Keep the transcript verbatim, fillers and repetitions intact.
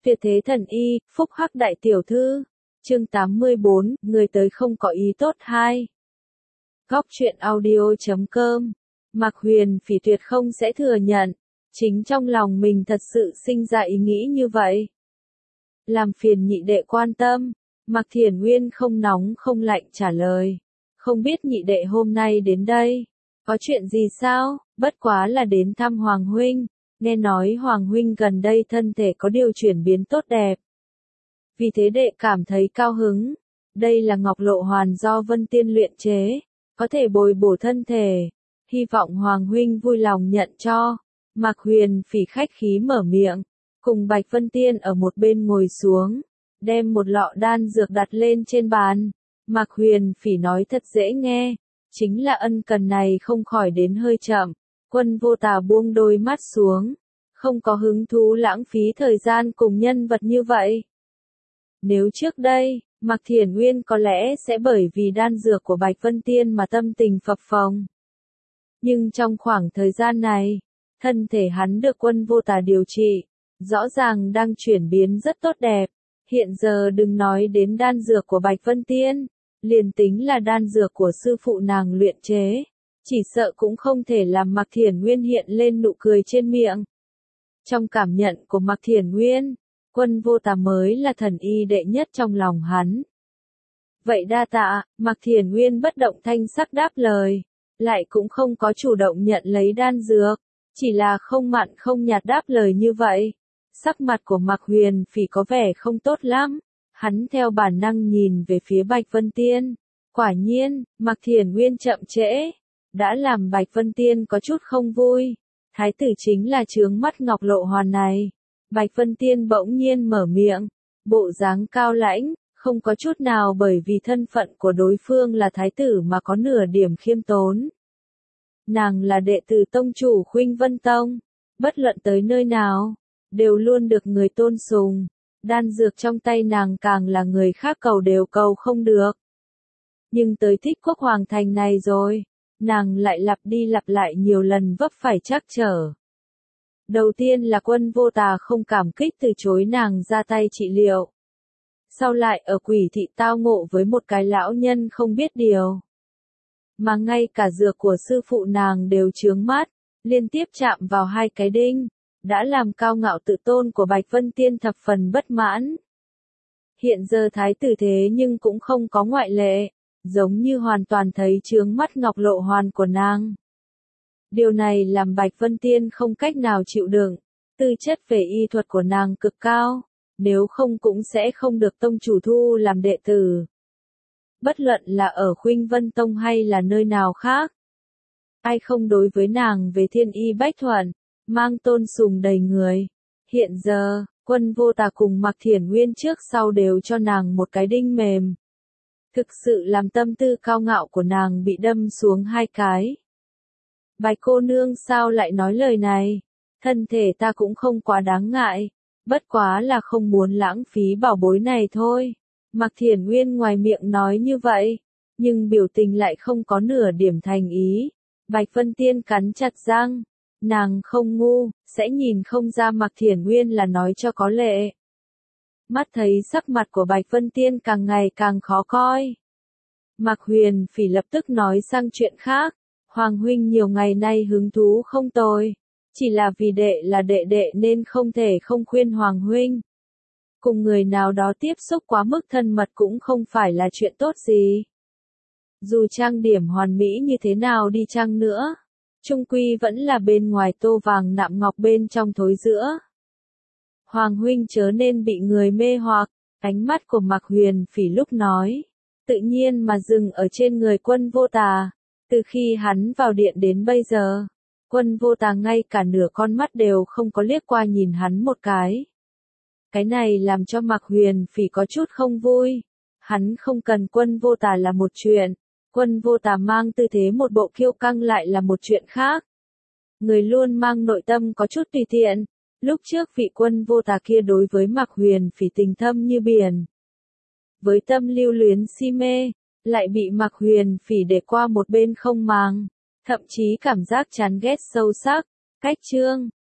Tuyệt thế thần y, phúc hắc đại tiểu thư. Chương tám mươi bốn, người tới không có ý tốt hai. Góc truyện audio chấm com. Mạc Huyền Phỉ tuyệt không sẽ thừa nhận, chính trong lòng mình thật sự sinh ra ý nghĩ như vậy. Làm phiền nhị đệ quan tâm, Mạc Thiển Nguyên không nóng không lạnh trả lời. Không biết nhị đệ hôm nay đến đây, có chuyện gì sao? Bất quá là đến thăm Hoàng huynh, nghe nói Hoàng huynh gần đây thân thể có điều chuyển biến tốt đẹp. Vì thế đệ cảm thấy cao hứng, đây là ngọc lộ hoàn do Vân Tiên luyện chế, có thể bồi bổ thân thể, hy vọng Hoàng huynh vui lòng nhận cho. Mạc Huyền Phỉ khách khí mở miệng, cùng Bạch Vân Tiên ở một bên ngồi xuống, đem một lọ đan dược đặt lên trên bàn. Mạc Huyền Phỉ nói thật dễ nghe, chính là ân cần này không khỏi đến hơi chậm. Quân Vô Tà buông đôi mắt xuống, không có hứng thú lãng phí thời gian cùng nhân vật như vậy. Nếu trước đây, Mạc Thiển Nguyên có lẽ sẽ bởi vì đan dược của Bạch Vân Tiên mà tâm tình phập phồng. Nhưng trong khoảng thời gian này, thân thể hắn được Quân Vô Tà điều trị, rõ ràng đang chuyển biến rất tốt đẹp. Hiện giờ đừng nói đến đan dược của Bạch Vân Tiên, liền tính là đan dược của sư phụ nàng luyện chế, chỉ sợ cũng không thể làm Mạc Thiển Nguyên hiện lên nụ cười trên miệng. Trong cảm nhận của Mạc Thiển Nguyên, Quân Vô Tà mới là thần y đệ nhất trong lòng hắn. Vậy đa tạ, Mạc Thiển Nguyên bất động thanh sắc đáp lời, lại cũng không có chủ động nhận lấy đan dược, chỉ là không mặn không nhạt đáp lời như vậy. Sắc mặt của Mạc Huyền Phỉ có vẻ không tốt lắm, hắn theo bản năng nhìn về phía Bạch Vân Tiên. Quả nhiên, Mạc Thiển Nguyên chậm trễ, đã làm Bạch Vân Tiên có chút không vui. Thái tử chính là chướng mắt ngọc lộ hoàn này. Bạch Vân Tiên bỗng nhiên mở miệng, bộ dáng cao lãnh, không có chút nào bởi vì thân phận của đối phương là thái tử mà có nửa điểm khiêm tốn. Nàng là đệ tử tông chủ Khuynh Vân Tông, bất luận tới nơi nào, đều luôn được người tôn sùng. Đan dược trong tay nàng càng là người khác cầu đều cầu không được. Nhưng tới Thích Quốc Hoàng Thành này rồi, nàng lại lặp đi lặp lại nhiều lần vấp phải trắc trở. Đầu tiên là Quân Vô Tà không cảm kích từ chối nàng ra tay trị liệu. Sau lại ở Quỷ thị tao ngộ với một cái lão nhân không biết điều. Mà ngay cả dược của sư phụ nàng đều chướng mắt, liên tiếp chạm vào hai cái đinh, đã làm cao ngạo tự tôn của Bạch Vân Tiên thập phần bất mãn. Hiện giờ thái tử thế nhưng cũng không có ngoại lệ, giống như hoàn toàn thấy chướng mắt ngọc lộ hoàn của nàng. Điều này làm Bạch Vân Tiên không cách nào chịu đựng, tư chất về y thuật của nàng cực cao, nếu không cũng sẽ không được tông chủ thu làm đệ tử. Bất luận là ở Khuynh Vân Tông hay là nơi nào khác, ai không đối với nàng về thiên y bách thuận, mang tôn sùng đầy người. Hiện giờ, Quân Vô Tà cùng Mạc Thiển Nguyên trước sau đều cho nàng một cái đinh mềm. Thực sự làm tâm tư cao ngạo của nàng bị đâm xuống hai cái. Bạch cô nương sao lại nói lời này? Thân thể ta cũng không quá đáng ngại, bất quá là không muốn lãng phí bảo bối này thôi. Mạc Thiển Nguyên ngoài miệng nói như vậy, nhưng biểu tình lại không có nửa điểm thành ý. Bạch Vân Tiên cắn chặt răng, nàng không ngu, sẽ nhìn không ra Mạc Thiển Nguyên là nói cho có lệ. Mắt thấy sắc mặt của Bạch Vân Tiên càng ngày càng khó coi. Mạc Huyền Phỉ lập tức nói sang chuyện khác. Hoàng huynh nhiều ngày nay hứng thú không tồi, chỉ là vì đệ là đệ đệ nên không thể không khuyên Hoàng huynh. Cùng người nào đó tiếp xúc quá mức thân mật cũng không phải là chuyện tốt gì. Dù trang điểm hoàn mỹ như thế nào đi chăng nữa, chung quy vẫn là bên ngoài tô vàng nạm ngọc bên trong thối giữa. Hoàng huynh chớ nên bị người mê hoặc. Ánh mắt của Mạc Huyền Phỉ lúc nói, tự nhiên mà dừng ở trên người Quân Vô Tà. Từ khi hắn vào điện đến bây giờ, Quân Vô Tà ngay cả nửa con mắt đều không có liếc qua nhìn hắn một cái. Cái này làm cho Mạc Huyền Phỉ có chút không vui. Hắn không cần Quân Vô Tà là một chuyện, Quân Vô Tà mang tư thế một bộ kiêu căng lại là một chuyện khác. Người luôn mang nội tâm có chút tùy tiện. Lúc trước vị Quân Vô Tà kia đối với Mạc Huyền Phỉ tình thâm như biển. Với tâm lưu luyến si mê, lại bị Mạc Huyền Phỉ để qua một bên không màng, thậm chí cảm giác chán ghét sâu sắc. Cách chương